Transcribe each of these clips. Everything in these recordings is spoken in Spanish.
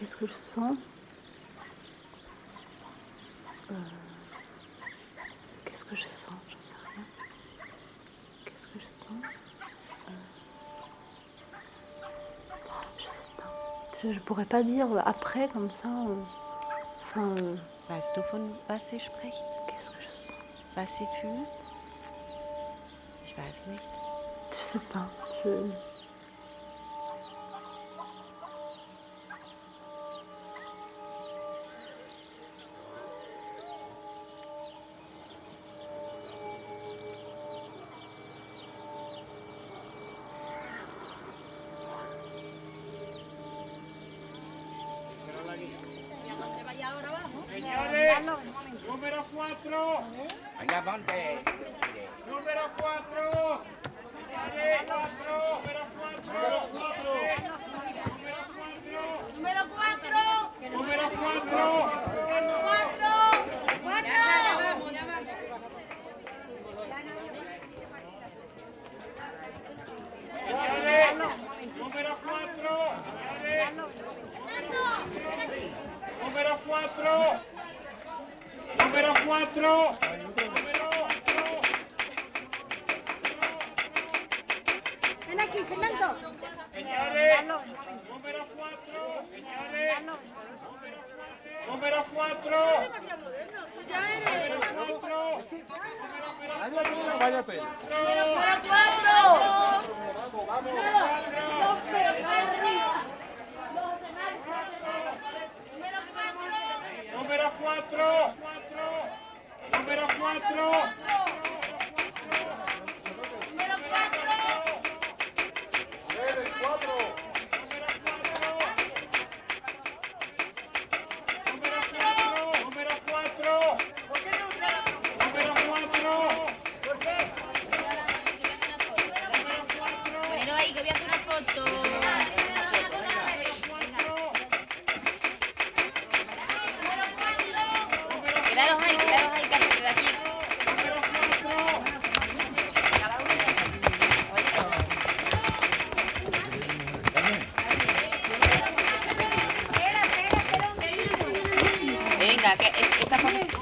Qu'est-ce que je sens? Qu'est-ce que je sens? J'en sais rien. Qu'est-ce que je sens? Je sais pas. Je pourrais pas dire après comme ça. Weißt du, von was sie spricht? Qu'est-ce que je sens? Was sie fühlt? Ich weiß nicht. Je sais pas. Señores, número 4. Venga, ponte. Número 4. Número 4. Número 4. Número 4. Señores, número 4. Número 4. Número 4. Ven aquí, Fernando. Señores, número 4. Señores, número 4. Número 4. Váyate, váyate. Número 4. Vamos, vamos. Número 4. Número 4. El 4. Número 4. Número 4. Ponelo ahí que voy a hacer una foto. Quedaros ahí, que hacen de aquí. Cada uno. Venga, que esta foto.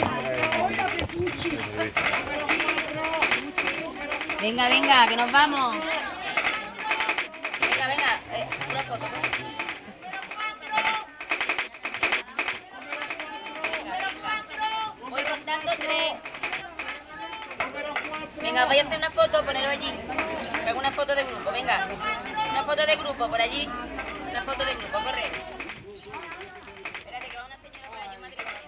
Venga, venga, que nos vamos. Venga, venga, una foto. Venga, venga. Voy contando 3. Venga, voy a hacer una foto, ponerlo allí. Hago una foto de grupo, venga. Una foto de grupo por allí. Una foto de grupo, corre. Espérate, que va una señora por allí, madre mía.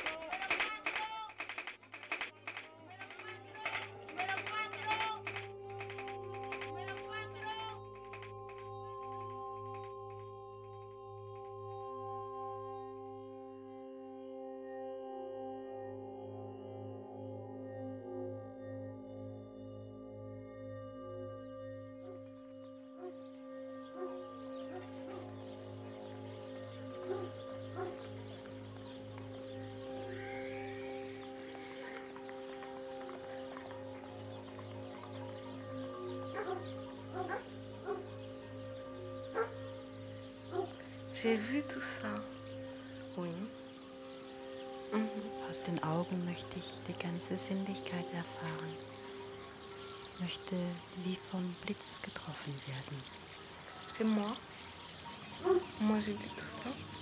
J'ai vu tout ça. Oui. Aus den Augen möchte ich die ganze Sinnlichkeit erfahren. Möchte wie vom Blitz getroffen werden. C'est moi. Moi j'ai vu tout ça.